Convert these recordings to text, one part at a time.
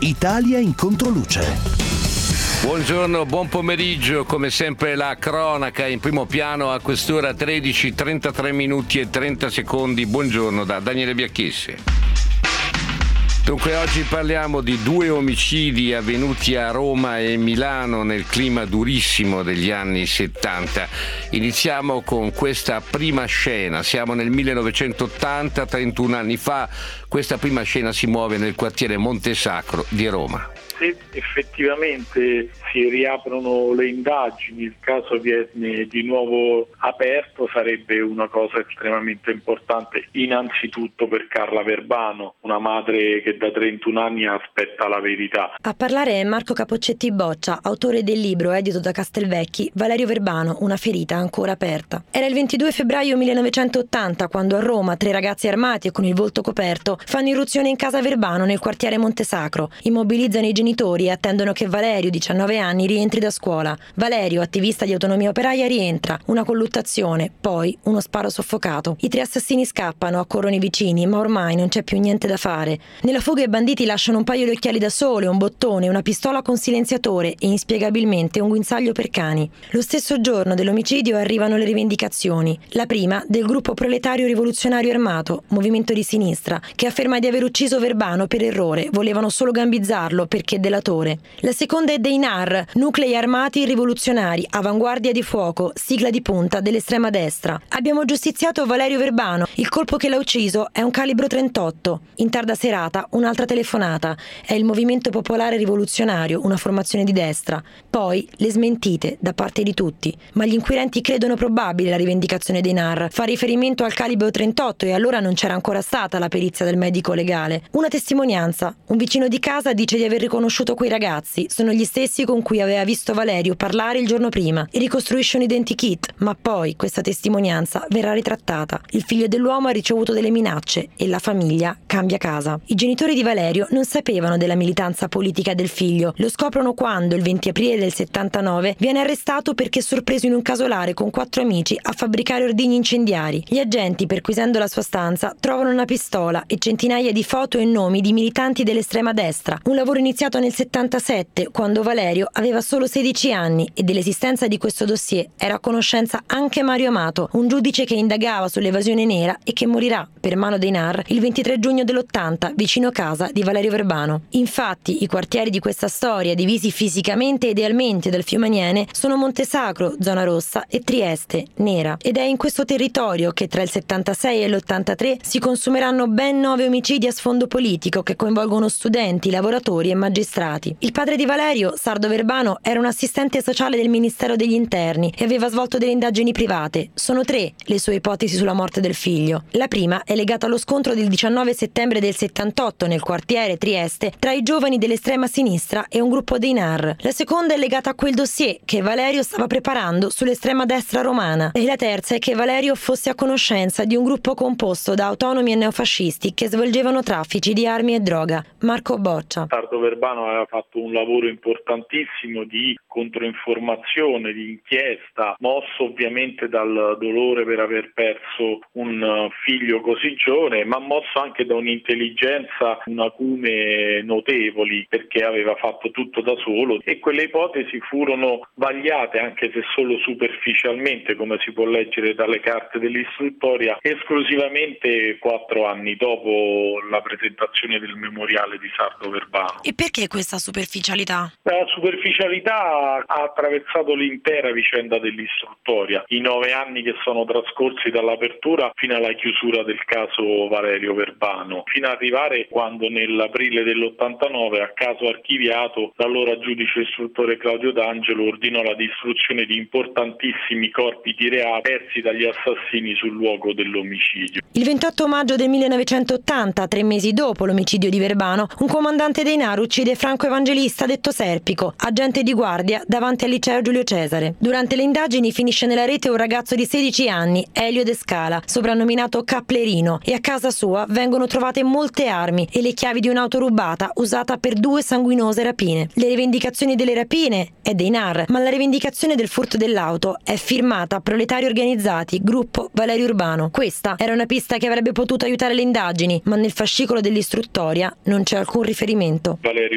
Italia in controluce. Buongiorno, buon pomeriggio, come sempre la cronaca in primo piano a quest'ora 13, 33 minuti e 30 secondi. Buongiorno da Daniele Biacchessi. Dunque oggi parliamo di 2 omicidi avvenuti a Roma e Milano nel clima durissimo degli anni 70. Iniziamo con questa prima scena. Siamo nel 1980, 31 anni fa. Questa prima scena si muove nel quartiere Montesacro di Roma. Se effettivamente si riaprono le indagini, il caso viene di nuovo aperto, sarebbe una cosa estremamente importante, innanzitutto per Carla Verbano, una madre che da 31 anni aspetta la verità. A parlare è Marco Capoccetti Boccia, autore del libro edito da Castelvecchi, Valerio Verbano, una ferita ancora aperta. Era il 22 febbraio 1980 quando a Roma 3 ragazzi armati e con il volto coperto fanno irruzione in casa Verbano nel quartiere Montesacro, immobilizzano i genitori e attendono che Valerio, 19 anni, rientri da scuola. Valerio, attivista di Autonomia Operaia, rientra. Una colluttazione, poi uno sparo soffocato. I 3 assassini scappano, accorrono i vicini, ma ormai non c'è più niente da fare. Nella fuga i banditi lasciano un paio di occhiali da sole, un bottone, una pistola con silenziatore e inspiegabilmente un guinzaglio per cani. Lo stesso giorno dell'omicidio arrivano le rivendicazioni. La prima del gruppo proletario rivoluzionario armato, movimento di sinistra, che afferma di aver ucciso Verbano per errore, volevano solo gambizzarlo perché delatore. La seconda è dei NAR, nuclei armati rivoluzionari, avanguardia di fuoco, sigla di punta dell'estrema destra. Abbiamo giustiziato Valerio Verbano, il colpo che l'ha ucciso è un calibro 38. In tarda serata un'altra telefonata, è il Movimento Popolare Rivoluzionario, una formazione di destra. Poi le smentite da parte di tutti, ma gli inquirenti credono probabile la rivendicazione dei NAR, fa riferimento al calibro 38 e allora non c'era ancora stata la perizia del medico legale. Una testimonianza, un vicino di casa dice di aver riconosciuto quei ragazzi, sono gli stessi con cui aveva visto Valerio parlare il giorno prima e ricostruisce un identikit, ma poi questa testimonianza verrà ritrattata. Il figlio dell'uomo ha ricevuto delle minacce e la famiglia cambia casa. I genitori di Valerio non sapevano della militanza politica del figlio, lo scoprono quando il 20 aprile del 79 viene arrestato perché sorpreso in un casolare con 4 amici a fabbricare ordigni incendiari. Gli agenti, perquisendo la sua stanza, trovano una pistola e centinaia di foto e nomi di militanti dell'estrema destra, un lavoro iniziato nel 77 quando Valerio aveva solo 16 anni e dell'esistenza di questo dossier era a conoscenza anche Mario Amato, un giudice che indagava sull'evasione nera e che morirà per mano dei NAR il 23 giugno dell'80 vicino casa di Valerio Verbano. Infatti i quartieri di questa storia, divisi fisicamente e idealmente dal fiume Aniene, sono Montesacro, zona rossa, e Trieste, nera, ed è in questo territorio che tra il 76 e l'83 si consumeranno ben 9 omicidi a sfondo politico che coinvolgono studenti, lavoratori e magistrati. Il padre di Valerio, Sardo Verbano, era un assistente sociale del Ministero degli Interni e aveva svolto delle indagini private. Sono 3 le sue ipotesi sulla morte del figlio. La prima è legata allo scontro del 19 settembre del 78 nel quartiere Trieste tra i giovani dell'estrema sinistra e un gruppo dei NAR. La seconda è legata a quel dossier che Valerio stava preparando sull'estrema destra romana. E la terza è che Valerio fosse a conoscenza di un gruppo composto da autonomi e neofascisti che svolgevano traffici di armi e droga. Marco Boccia. Sardo Verbano aveva fatto un lavoro importantissimo di controinformazione, di inchiesta, mosso ovviamente dal dolore per aver perso un figlio così giovane, ma mosso anche da un'intelligenza, un acume notevoli, perché aveva fatto tutto da solo, e quelle ipotesi furono vagliate, anche se solo superficialmente, come si può leggere dalle carte dell'istruttoria, esclusivamente 4 anni dopo la presentazione del memoriale di Sardo Verbano. E perché questa superficialità? La superficialità ha attraversato l'intera vicenda dell'istruttoria, i 9 anni che sono trascorsi dall'apertura fino alla chiusura del caso Valerio Verbano, fino ad arrivare quando nell'aprile dell'89, a caso archiviato, l'allora giudice istruttore Claudio D'Angelo ordinò la distruzione di importantissimi corpi di reato persi dagli assassini sul luogo dell'omicidio. Il 28 maggio del 1980, 3 mesi dopo l'omicidio di Verbano, un comandante dei NAR uccide Franco Evangelista, detto Serpico, agente di guardia davanti al liceo Giulio Cesare. Durante le indagini finisce nella rete un ragazzo di 16 anni, Elio De Scala, soprannominato Caplerino, e a casa sua vengono trovate molte armi e le chiavi di un'auto rubata usata per 2 sanguinose rapine. Le rivendicazioni delle rapine è dei NAR, ma la rivendicazione del furto dell'auto è firmata Proletari Organizzati, gruppo Valerio Urbano. Questa era una pista che avrebbe potuto aiutare le indagini, ma nel fascicolo dell'istruttoria non c'è alcun riferimento. Valerio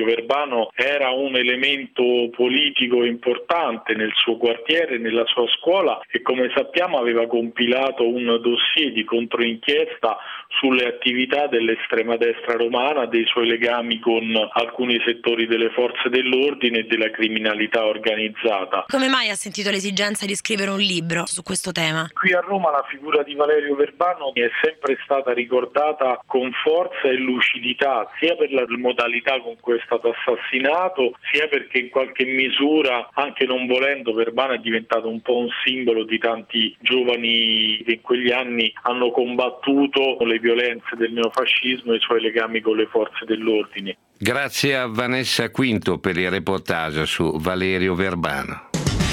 Verbano era un elemento politico importante nel suo quartiere, nella sua scuola, e come sappiamo aveva compilato un dossier di controinchiesta sulle attività dell'estrema destra romana, dei suoi legami con alcuni settori delle forze dell'ordine e della criminalità organizzata. Come mai ha sentito l'esigenza di scrivere un libro su questo tema? Qui a Roma la figura di Valerio Verbano è sempre stata ricordata con forza e lucidità, sia per la modalità con cui è stato assassinato, sia perché in qualche misura, anche non volendo, Verbano è diventato un po' un simbolo di tanti giovani che in quegli anni hanno combattuto le violenze del neofascismo e i suoi legami con le forze dell'ordine. Grazie a Vanessa Quinto per il reportage su Valerio Verbano.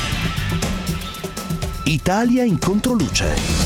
Italia in controluce.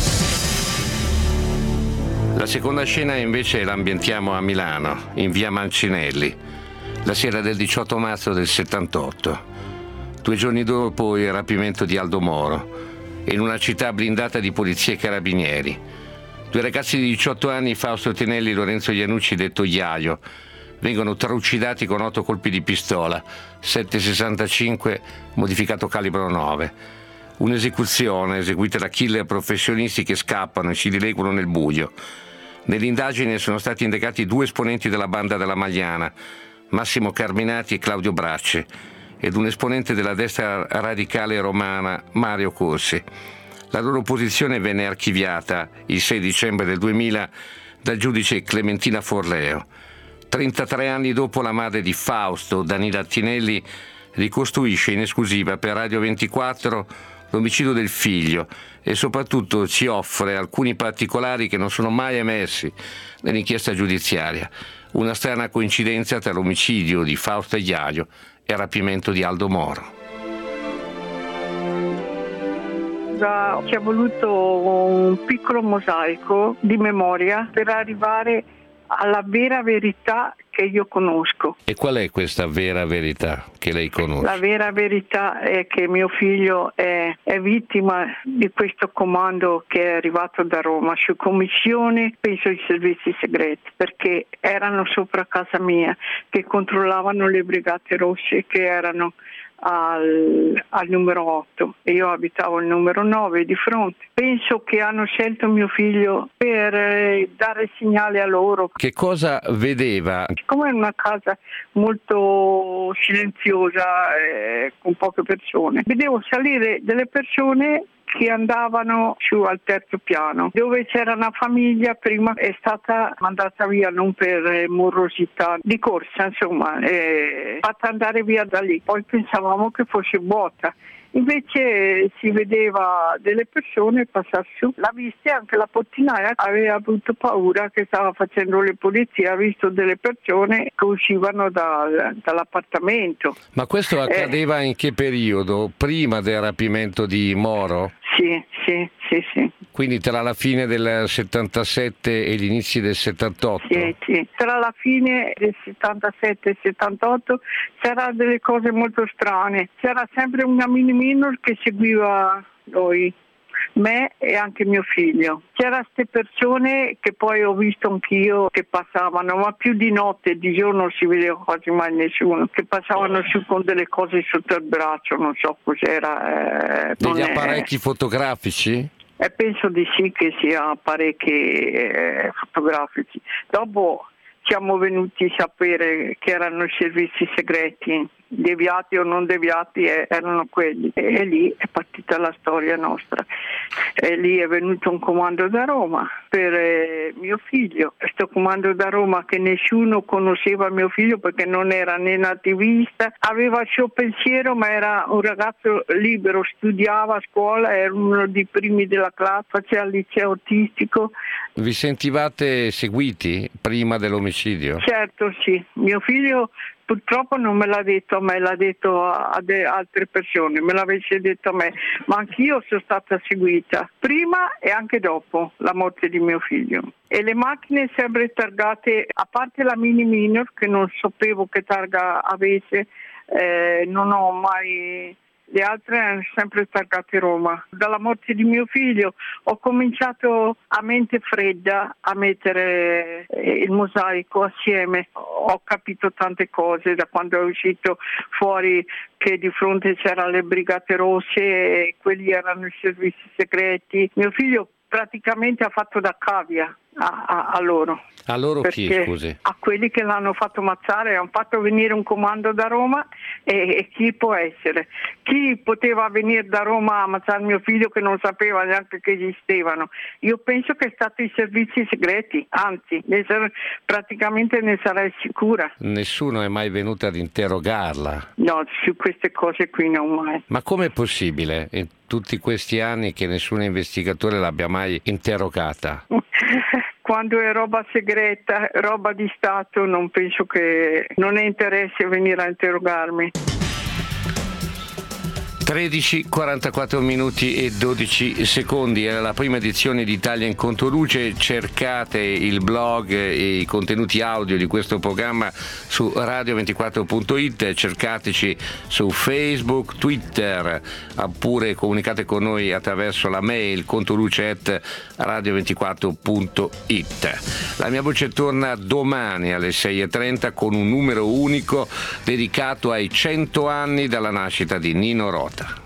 La seconda scena invece l'ambientiamo a Milano, in via Mancinelli, la sera del 18 marzo del 78. 2 giorni dopo il rapimento di Aldo Moro, in una città blindata di polizia e carabinieri. 2 ragazzi di 18 anni, Fausto Tinelli e Lorenzo Iannucci, detto Iaio, vengono trucidati con 8 colpi di pistola, 7,65 modificato calibro 9. Un'esecuzione eseguita da killer professionisti che scappano e si dileguano nel buio. Nell'indagine sono stati indagati 2 esponenti della banda della Magliana, Massimo Carminati e Claudio Bracce, ed un esponente della destra radicale romana, Mario Corsi. La loro posizione venne archiviata il 6 dicembre del 2000 dal giudice Clementina Forleo. 33 anni dopo, la madre di Fausto, Danila Tinelli, ricostruisce in esclusiva per Radio 24 l'omicidio del figlio e soprattutto ci offre alcuni particolari che non sono mai emersi nell'inchiesta giudiziaria. Una strana coincidenza tra l'omicidio di Fausto e Iaio e il rapimento di Aldo Moro. Ci è voluto un piccolo mosaico di memoria per arrivare alla vera verità che io conosco. E qual è questa vera verità che lei conosce? La vera verità è che mio figlio è vittima di questo comando che è arrivato da Roma su commissione, penso ai servizi segreti, perché erano sopra casa mia, che controllavano le brigate rosse che erano al numero 8 e io abitavo il numero 9 di fronte. Penso che hanno scelto mio figlio per dare segnale a loro. Che cosa vedeva? Siccome è una casa molto silenziosa, con poche persone, vedevo salire delle persone che andavano su al terzo piano, dove c'era una famiglia. Prima è stata mandata via non per morosità di corsa, insomma, fatta andare via da lì. Poi pensavamo che fosse vuota. Invece si vedeva delle persone passare su, l'ha vista, anche la portinaia aveva avuto paura che stava facendo le pulizie, ha visto delle persone che uscivano dall'appartamento. Ma questo accadeva in che periodo? Prima del rapimento di Moro? Sì. Quindi tra la fine del 77 e gli inizi del 78? Sì. Tra la fine del 77 e il 78 c'erano delle cose molto strane. C'era sempre una mini minor che seguiva noi, me e anche mio figlio. C'erano queste persone che poi ho visto anch'io che passavano, ma più di notte, di giorno non si vedeva quasi mai nessuno, che passavano su con delle cose sotto il braccio, non so cos'era. Degli apparecchi fotografici? Penso di sì, che sia apparecchi fotografici. Dopo siamo venuti a sapere che erano i servizi segreti, deviati o non deviati erano quelli, e lì è partita la storia nostra. E lì è venuto un comando da Roma per mio figlio. Questo comando da Roma, che nessuno conosceva mio figlio perché non era né nativista, aveva il suo pensiero, ma era un ragazzo libero, studiava a scuola, era uno dei primi della classe, faceva il liceo autistico. Vi sentivate seguiti prima dell'omicidio? Certo, sì. Mio figlio purtroppo non me l'ha detto a me, l'ha detto a altre persone, me l'avesse detto a me, ma anch'io sono stata seguita prima e anche dopo la morte di mio figlio. E le macchine sempre targate, a parte la Mini Minor che non sapevo che targa avesse, non ho mai le altre hanno sempre targate Roma. Dalla morte di mio figlio ho cominciato a mente fredda a mettere il mosaico assieme. Ho capito tante cose da quando è uscito fuori che di fronte c'erano le Brigate Rosse e quelli erano i servizi segreti. Mio figlio praticamente ha fatto da cavia a loro. A loro chi, scusi? A quelli che l'hanno fatto ammazzare, hanno fatto venire un comando da Roma e chi può essere? Chi poteva venire da Roma a ammazzare mio figlio che non sapeva neanche che esistevano? Io penso che è stato i servizi segreti, anzi, praticamente ne sarei sicura. Nessuno è mai venuto ad interrogarla? No, su queste cose qui non mai. Ma com'è possibile in tutti questi anni che nessun investigatore l'abbia mai interrogata? Quando è roba segreta, roba di Stato, non penso che non è interesse venire a interrogarmi. 13, 44 minuti e 12 secondi, era la prima edizione di Italia in Controluce. Cercate il blog e i contenuti audio di questo programma su radio24.it, cercateci su Facebook, Twitter, oppure comunicate con noi attraverso la mail controluce@radio24.it. La mia voce torna domani alle 6:30 con un numero unico dedicato ai 100 anni dalla nascita di Nino Rota.